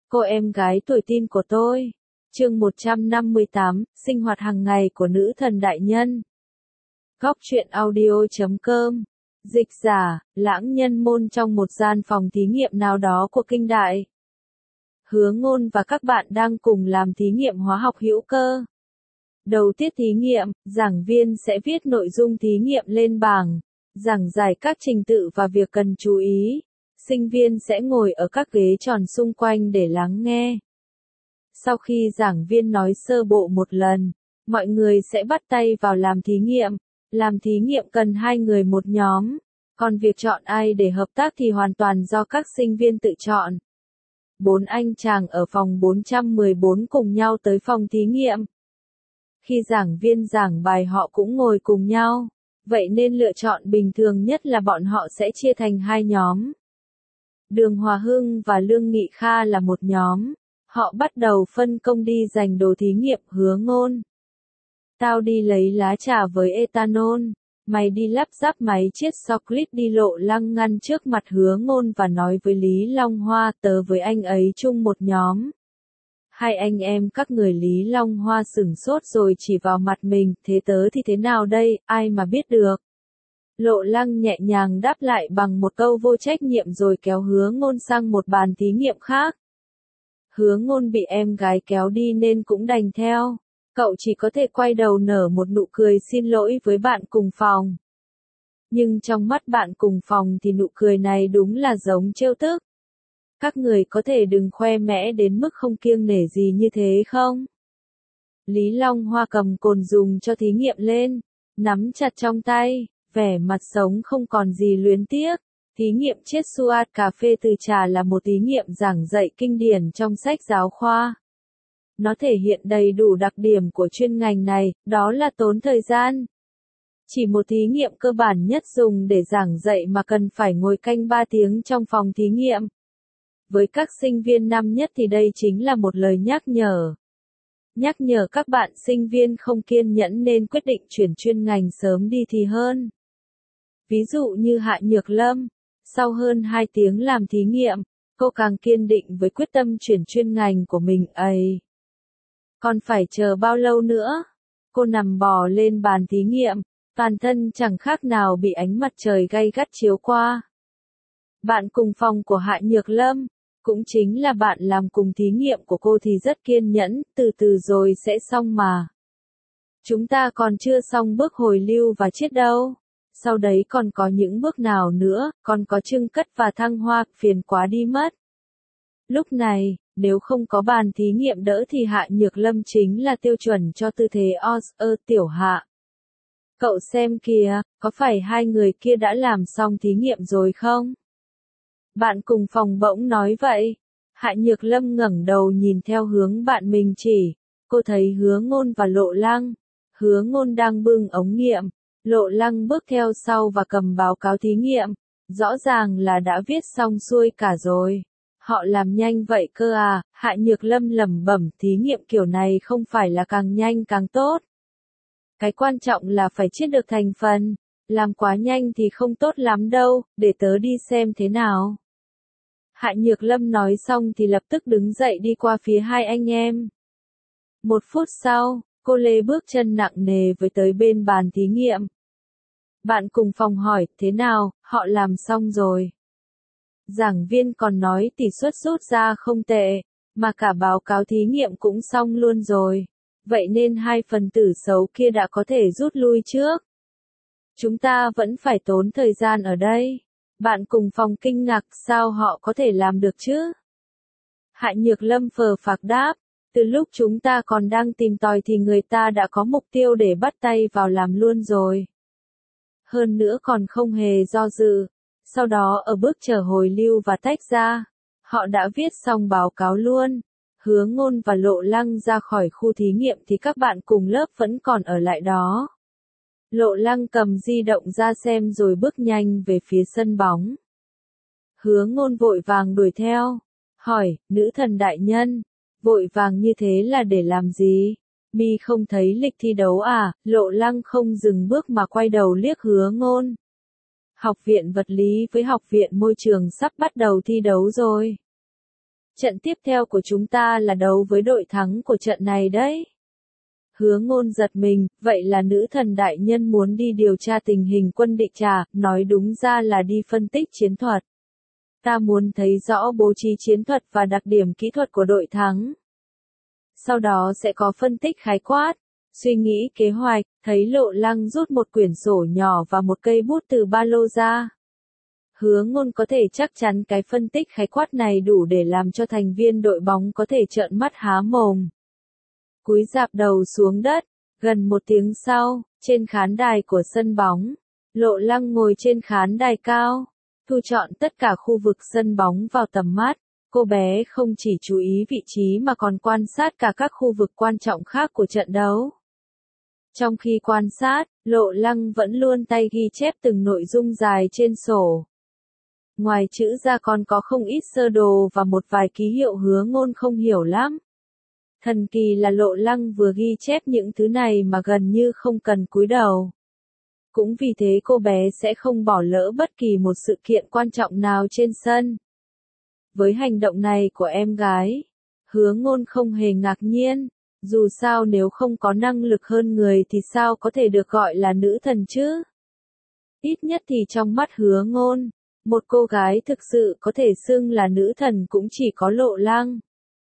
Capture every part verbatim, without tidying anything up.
Cô em gái tuổi teen của tôi. Chương một trăm năm mươi tám, sinh hoạt hàng ngày của nữ thần đại nhân. Góc truyện audio chấm com. Dịch giả, lãng nhân môn trong một gian phòng thí nghiệm nào đó của kinh đại. Hứa Ngôn và các bạn đang cùng làm thí nghiệm hóa học hữu cơ. Đầu tiết thí nghiệm, giảng viên sẽ viết nội dung thí nghiệm lên bảng, giảng giải các trình tự và việc cần chú ý. Sinh viên sẽ ngồi ở các ghế tròn xung quanh để lắng nghe. Sau khi giảng viên nói sơ bộ một lần, mọi người sẽ bắt tay vào làm thí nghiệm. Làm thí nghiệm cần hai người một nhóm, còn việc chọn ai để hợp tác thì hoàn toàn do các sinh viên tự chọn. Bốn anh chàng ở phòng bốn trăm mười bốn cùng nhau tới phòng thí nghiệm. Khi giảng viên giảng bài họ cũng ngồi cùng nhau, vậy nên lựa chọn bình thường nhất là bọn họ sẽ chia thành hai nhóm. Đường Hòa Hưng và Lương Nghị Kha là một nhóm, họ bắt đầu phân công đi giành đồ thí nghiệm. Hứa Ngôn: Tao đi lấy lá trà với ethanol, mày đi lắp ráp máy chiết xocklit đi. Lộ Lăng ngăn trước mặt Hứa Ngôn và nói với Lý Long Hoa: Tớ với anh ấy chung một nhóm. Hai anh em các người. Lý Long Hoa sửng sốt rồi chỉ vào mặt mình: Thế tớ thì thế nào đây, ai mà biết được. Lộ Lăng nhẹ nhàng đáp lại bằng một câu vô trách nhiệm rồi kéo Hứa Ngôn sang một bàn thí nghiệm khác. Hứa Ngôn bị em gái kéo đi nên cũng đành theo. Cậu chỉ có thể quay đầu nở một nụ cười xin lỗi với bạn cùng phòng. Nhưng trong mắt bạn cùng phòng thì nụ cười này đúng là giống trêu tức. Các người có thể đừng khoe mẽ đến mức không kiêng nể gì như thế không? Lý Long Hoa cầm cồn dùng cho thí nghiệm lên, nắm chặt trong tay, vẻ mặt sống không còn gì luyến tiếc. Thí nghiệm chiết suat cà phê từ trà là một thí nghiệm giảng dạy kinh điển trong sách giáo khoa. Nó thể hiện đầy đủ đặc điểm của chuyên ngành này, đó là tốn thời gian. Chỉ một thí nghiệm cơ bản nhất dùng để giảng dạy mà cần phải ngồi canh ba tiếng trong phòng thí nghiệm. Với các sinh viên năm nhất thì đây chính là một lời nhắc nhở. Nhắc nhở các bạn sinh viên không kiên nhẫn nên quyết định chuyển chuyên ngành sớm đi thì hơn. Ví dụ như Hạ Nhược Lâm, sau hơn hai tiếng làm thí nghiệm, cô càng kiên định với quyết tâm chuyển chuyên ngành của mình ấy. Còn phải chờ bao lâu nữa? Cô nằm bò lên bàn thí nghiệm, toàn thân chẳng khác nào bị ánh mặt trời gay gắt chiếu qua. Bạn cùng phòng của Hạ Nhược Lâm, cũng chính là bạn làm cùng thí nghiệm của cô thì rất kiên nhẫn, từ từ rồi sẽ xong mà. Chúng ta còn chưa xong bước hồi lưu và chiết đâu. Sau đấy còn có những bước nào nữa, còn có trưng cất và thăng hoa, phiền quá đi mất. Lúc này, nếu không có bàn thí nghiệm đỡ thì Hạ Nhược Lâm chính là tiêu chuẩn cho tư thế Oscar tiểu Hạ. Cậu xem kìa, có phải hai người kia đã làm xong thí nghiệm rồi không? Bạn cùng phòng bỗng nói vậy. Hạ Nhược Lâm ngẩng đầu nhìn theo hướng bạn mình chỉ. Cô thấy Hứa Ngôn và Lộ Lăng. Hứa Ngôn đang bưng ống nghiệm. Lộ Lăng bước theo sau và cầm báo cáo thí nghiệm. Rõ ràng là đã viết xong xuôi cả rồi. Họ làm nhanh vậy cơ à? Hạ Nhược Lâm lẩm bẩm, thí nghiệm kiểu này không phải là càng nhanh càng tốt. Cái quan trọng là phải chiết được thành phần. Làm quá nhanh thì không tốt lắm đâu, để tớ đi xem thế nào. Hạ Nhược Lâm nói xong thì lập tức đứng dậy đi qua phía hai anh em. Một phút sau, cô Lê bước chân nặng nề với tới bên bàn thí nghiệm. Bạn cùng phòng hỏi, thế nào, họ làm xong rồi. Giảng viên còn nói tỷ suất rút ra không tệ, mà cả báo cáo thí nghiệm cũng xong luôn rồi. Vậy nên hai phần tử xấu kia đã có thể rút lui trước. Chúng ta vẫn phải tốn thời gian ở đây. Bạn cùng phòng kinh ngạc, sao họ có thể làm được chứ? Hạ Nhược Lâm phờ phạc đáp, từ lúc chúng ta còn đang tìm tòi thì người ta đã có mục tiêu để bắt tay vào làm luôn rồi. Hơn nữa còn không hề do dự. Sau đó ở bước chờ hồi lưu và tách ra, họ đã viết xong báo cáo luôn. Hứa Ngôn và Lộ Lăng ra khỏi khu thí nghiệm thì các bạn cùng lớp vẫn còn ở lại đó. Lộ Lăng cầm di động ra xem rồi bước nhanh về phía sân bóng. Hứa Ngôn vội vàng đuổi theo, hỏi, nữ thần đại nhân, vội vàng như thế là để làm gì? Mi không thấy lịch thi đấu à? Lộ Lăng không dừng bước mà quay đầu liếc Hứa Ngôn. Học viện vật lý với học viện môi trường sắp bắt đầu thi đấu rồi. Trận tiếp theo của chúng ta là đấu với đội thắng của trận này đấy. Hứa Ngôn giật mình, vậy là nữ thần đại nhân muốn đi điều tra tình hình quân địch à, nói đúng ra là đi phân tích chiến thuật. Ta muốn thấy rõ bố trí chiến thuật và đặc điểm kỹ thuật của đội thắng. Sau đó sẽ có phân tích khái quát, suy nghĩ kế hoạch, thấy Lộ Lăng rút một quyển sổ nhỏ và một cây bút từ ba lô ra. Hứa Ngôn có thể chắc chắn cái phân tích khái quát này đủ để làm cho thành viên đội bóng có thể trợn mắt há mồm. Cúi rạp đầu xuống đất, gần một tiếng sau, trên khán đài của sân bóng, Lộ Lăng ngồi trên khán đài cao, thu trọn tất cả khu vực sân bóng vào tầm mắt. Cô bé không chỉ chú ý vị trí mà còn quan sát cả các khu vực quan trọng khác của trận đấu. Trong khi quan sát, Lộ Lăng vẫn luôn tay ghi chép từng nội dung dài trên sổ. Ngoài chữ ra còn có không ít sơ đồ và một vài ký hiệu Hứa Ngôn không hiểu lắm. Thần kỳ là Lộ Lăng vừa ghi chép những thứ này mà gần như không cần cúi đầu. Cũng vì thế cô bé sẽ không bỏ lỡ bất kỳ một sự kiện quan trọng nào trên sân. Với hành động này của em gái, Hứa Ngôn không hề ngạc nhiên, dù sao nếu không có năng lực hơn người thì sao có thể được gọi là nữ thần chứ? Ít nhất thì trong mắt Hứa Ngôn, một cô gái thực sự có thể xưng là nữ thần cũng chỉ có Lộ Lăng.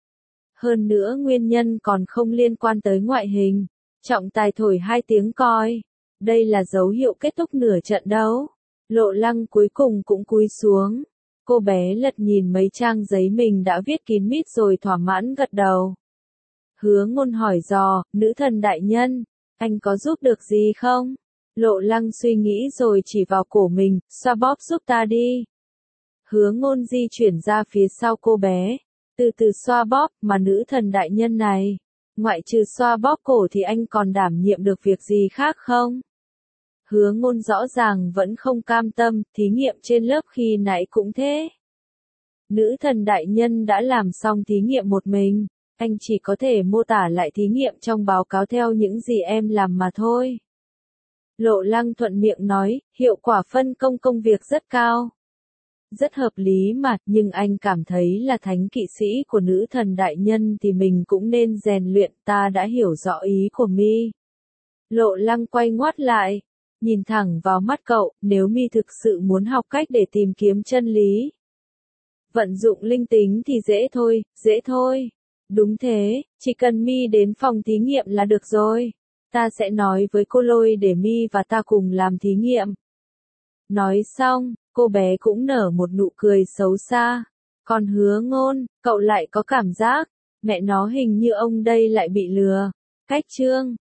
Hơn nữa nguyên nhân còn không liên quan tới ngoại hình. Trọng tài thổi hai tiếng còi. Đây là dấu hiệu kết thúc nửa trận đấu. Lộ Lăng cuối cùng cũng cúi xuống. Cô bé lật nhìn mấy trang giấy mình đã viết kín mít rồi thỏa mãn gật đầu. Hứa Ngôn hỏi dò, nữ thần đại nhân, anh có giúp được gì không? Lộ Lăng suy nghĩ rồi chỉ vào cổ mình, xoa bóp giúp ta đi. Hứa Ngôn di chuyển ra phía sau cô bé, từ từ xoa bóp, mà nữ thần đại nhân này, ngoại trừ xoa bóp cổ thì anh còn đảm nhiệm được việc gì khác không? Hứa Ngôn rõ ràng vẫn không cam tâm, thí nghiệm trên lớp khi nãy cũng thế. Nữ thần đại nhân đã làm xong thí nghiệm một mình, anh chỉ có thể mô tả lại thí nghiệm trong báo cáo theo những gì em làm mà thôi. Lộ Lăng thuận miệng nói, hiệu quả phân công công việc rất cao. Rất hợp lý mà, nhưng anh cảm thấy là thánh kỵ sĩ của nữ thần đại nhân thì mình cũng nên rèn luyện, ta đã hiểu rõ ý của mi. Lộ Lăng quay ngoắt lại, nhìn thẳng vào mắt cậu, nếu mi thực sự muốn học cách để tìm kiếm chân lý. Vận dụng linh tính thì dễ thôi, dễ thôi. Đúng thế, chỉ cần mi đến phòng thí nghiệm là được rồi. Ta sẽ nói với cô Lôi để mi và ta cùng làm thí nghiệm. Nói xong, cô bé cũng nở một nụ cười xấu xa. Còn Hứa Ngôn, cậu lại có cảm giác, mẹ nó hình như ông đây lại bị lừa. Cách chương